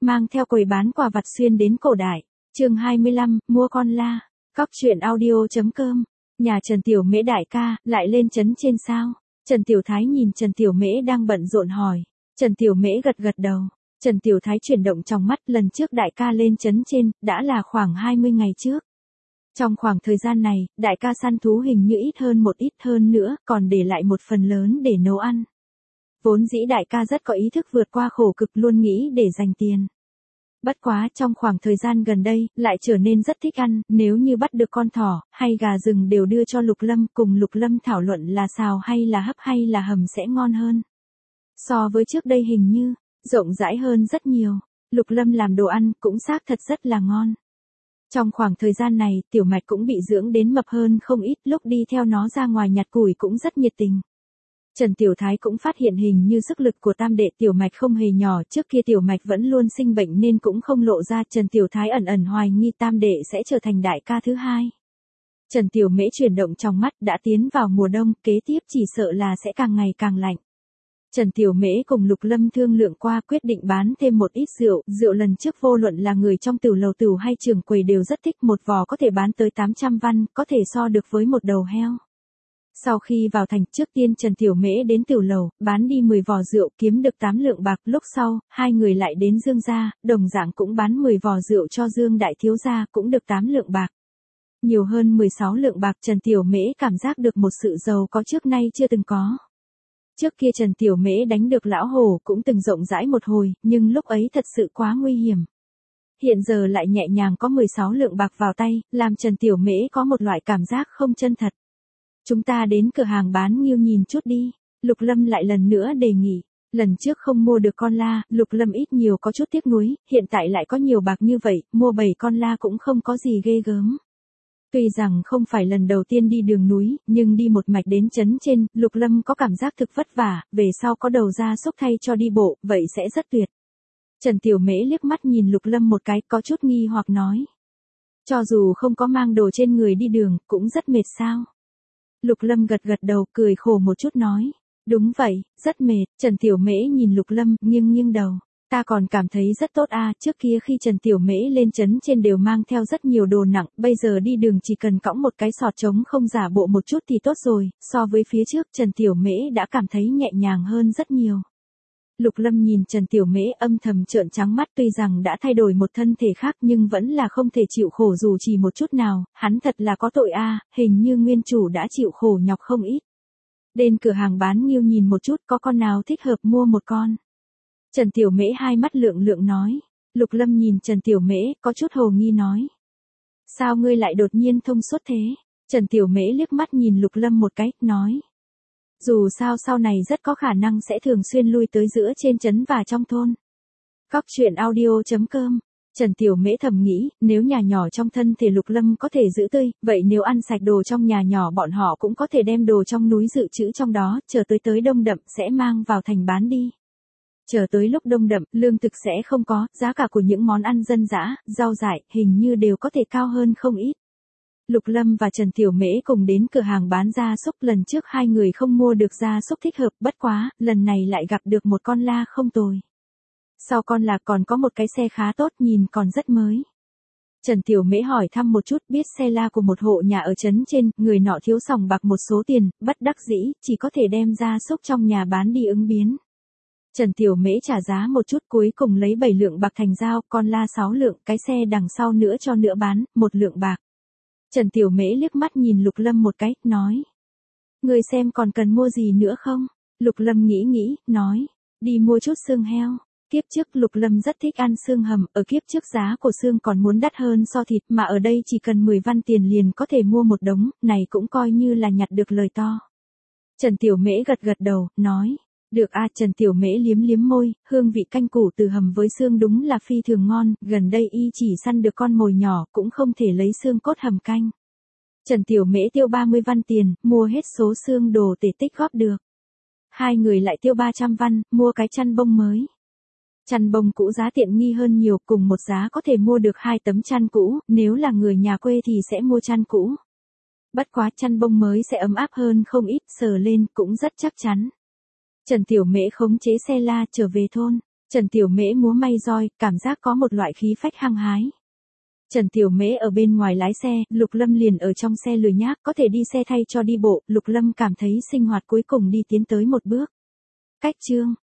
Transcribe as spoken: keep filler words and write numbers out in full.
mang theo quầy bán quà vặt xuyên đến cổ đại. Chương hai mươi lăm, mua con la. Cóc truyện audio chấm com. Nhà Trần Tiểu Mễ đại ca, lại lên trấn trên sao? Trần Tiểu Thái nhìn Trần Tiểu Mễ đang bận rộn hỏi. Trần Tiểu Mễ gật gật đầu. Trần Tiểu Thái chuyển động trong mắt, lần trước đại ca lên trấn trên, đã là khoảng hai mươi ngày trước. Trong khoảng thời gian này, đại ca săn thú hình như ít hơn một ít hơn nữa, còn để lại một phần lớn để nấu ăn. Vốn dĩ đại ca rất có ý thức vượt qua khổ cực, luôn nghĩ để dành tiền. Bất quá trong khoảng thời gian gần đây, lại trở nên rất thích ăn, nếu như bắt được con thỏ, hay gà rừng đều đưa cho Lục Lâm, cùng Lục Lâm thảo luận là xào hay là hấp hay là hầm sẽ ngon hơn. So với trước đây hình như, rộng rãi hơn rất nhiều, Lục Lâm làm đồ ăn cũng xác thật rất là ngon. Trong khoảng thời gian này, Tiểu Mạch cũng bị dưỡng đến mập hơn không ít, lúc đi theo nó ra ngoài nhặt củi cũng rất nhiệt tình. Trần Tiểu Thái cũng phát hiện hình như sức lực của tam đệ Tiểu Mạch không hề nhỏ, trước kia Tiểu Mạch vẫn luôn sinh bệnh nên cũng không lộ ra. Trần Tiểu Thái ẩn ẩn hoài nghi tam đệ sẽ trở thành đại ca thứ hai. Trần Tiểu Mễ chuyển động trong mắt, đã tiến vào mùa đông, kế tiếp chỉ sợ là sẽ càng ngày càng lạnh. Trần Tiểu Mễ cùng Lục Lâm thương lượng qua, quyết định bán thêm một ít rượu, rượu lần trước vô luận là người trong tửu lầu tửu hay trưởng quầy đều rất thích, một vò có thể bán tới tám trăm văn, có thể so được với một đầu heo. Sau khi vào thành, trước tiên Trần Tiểu Mễ đến tửu lầu, bán đi mười vò rượu, kiếm được tám lượng bạc, lúc sau, hai người lại đến Dương gia, đồng dạng cũng bán mười vò rượu cho Dương đại thiếu gia, cũng được tám lượng bạc. Nhiều hơn mười sáu lượng bạc, Trần Tiểu Mễ cảm giác được một sự giàu có trước nay chưa từng có. Trước kia Trần Tiểu Mễ đánh được lão hổ cũng từng rộng rãi một hồi, nhưng lúc ấy thật sự quá nguy hiểm. Hiện giờ lại nhẹ nhàng có mười sáu lượng bạc vào tay, làm Trần Tiểu Mễ có một loại cảm giác không chân thật. Chúng ta đến cửa hàng bán nghêu nhìn chút đi, Lục Lâm lại lần nữa đề nghị. Lần trước không mua được con la, Lục Lâm ít nhiều có chút tiếc nuối, hiện tại lại có nhiều bạc như vậy, mua bảy con la cũng không có gì ghê gớm. Tuy rằng không phải lần đầu tiên đi đường núi, nhưng đi một mạch đến trấn trên, Lục Lâm có cảm giác thực vất vả, về sau có đầu gia súc thay cho đi bộ, vậy sẽ rất tuyệt. Trần Tiểu Mễ liếc mắt nhìn Lục Lâm một cái, có chút nghi hoặc nói. Cho dù không có mang đồ trên người đi đường, cũng rất mệt sao? Lục Lâm gật gật đầu, cười khổ một chút nói. Đúng vậy, rất mệt. Trần Tiểu Mễ nhìn Lục Lâm, nghiêng nghiêng đầu. Ta còn cảm thấy rất tốt à, trước kia khi Trần Tiểu Mễ lên trấn trên đều mang theo rất nhiều đồ nặng, bây giờ đi đường chỉ cần cõng một cái sọt trống không giả bộ một chút thì tốt rồi, so với phía trước Trần Tiểu Mễ đã cảm thấy nhẹ nhàng hơn rất nhiều. Lục Lâm nhìn Trần Tiểu Mễ âm thầm trợn trắng mắt, tuy rằng đã thay đổi một thân thể khác nhưng vẫn là không thể chịu khổ dù chỉ một chút nào, hắn thật là có tội a, à, hình như nguyên chủ đã chịu khổ nhọc không ít. Đến cửa hàng bán nghêu nhìn một chút, có con nào thích hợp mua một con. Trần Tiểu Mễ hai mắt lượng lượng nói. Lục Lâm nhìn Trần Tiểu Mễ, có chút hồ nghi nói. Sao ngươi lại đột nhiên thông suốt thế? Trần Tiểu Mễ liếc mắt nhìn Lục Lâm một cái, nói. Dù sao sau này rất có khả năng sẽ thường xuyên lui tới giữa trên trấn và trong thôn. Cóc truyện audio chấm com. Trần Tiểu Mễ thầm nghĩ, nếu nhà nhỏ trong thân thể Lục Lâm có thể giữ tươi, vậy nếu ăn sạch đồ trong nhà nhỏ bọn họ cũng có thể đem đồ trong núi dự trữ trong đó, chờ tới tới đông đậm sẽ mang vào thành bán đi. Chờ tới lúc đông đậm, lương thực sẽ không có, giá cả của những món ăn dân dã, rau dại, hình như đều có thể cao hơn không ít. Lục Lâm và Trần Tiểu Mễ cùng đến cửa hàng bán gia súc, lần trước hai người không mua được gia súc thích hợp, bất quá, lần này lại gặp được một con la không tồi. Sau con là còn có một cái xe khá tốt, nhìn còn rất mới. Trần Tiểu Mễ hỏi thăm một chút, biết xe la của một hộ nhà ở trấn trên, người nọ thiếu sòng bạc một số tiền, bất đắc dĩ, chỉ có thể đem gia súc trong nhà bán đi ứng biến. Trần Tiểu Mễ trả giá một chút, cuối cùng lấy bảy lượng bạc thành giao, con la sáu lượng, cái xe đằng sau nữa cho nữa bán, một lượng bạc. Trần Tiểu Mễ liếc mắt nhìn Lục Lâm một cái, nói. Người xem còn cần mua gì nữa không? Lục Lâm nghĩ nghĩ, nói. Đi mua chút xương heo. Kiếp trước Lục Lâm rất thích ăn xương hầm, ở kiếp trước giá của xương còn muốn đắt hơn so thịt, mà ở đây chỉ cần mười văn tiền liền có thể mua một đống, này cũng coi như là nhặt được lời to. Trần Tiểu Mễ gật gật đầu, nói. Được a, à, Trần Tiểu Mễ liếm liếm môi, hương vị canh củ từ hầm với xương đúng là phi thường ngon, gần đây y chỉ săn được con mồi nhỏ, cũng không thể lấy xương cốt hầm canh. Trần Tiểu Mễ tiêu ba mươi văn tiền, mua hết số xương đồ tể tích góp được. Hai người lại tiêu ba trăm văn, mua cái chăn bông mới. Chăn bông cũ giá tiện nghi hơn nhiều, cùng một giá có thể mua được hai tấm chăn cũ, nếu là người nhà quê thì sẽ mua chăn cũ. Bất quá chăn bông mới sẽ ấm áp hơn không ít, sờ lên cũng rất chắc chắn. Trần Tiểu Mễ khống chế xe la trở về thôn. Trần Tiểu Mễ múa may roi, cảm giác có một loại khí phách hăng hái. Trần Tiểu Mễ ở bên ngoài lái xe, Lục Lâm liền ở trong xe lười nhác, có thể đi xe thay cho đi bộ, Lục Lâm cảm thấy sinh hoạt cuối cùng đi tiến tới một bước. Cách chương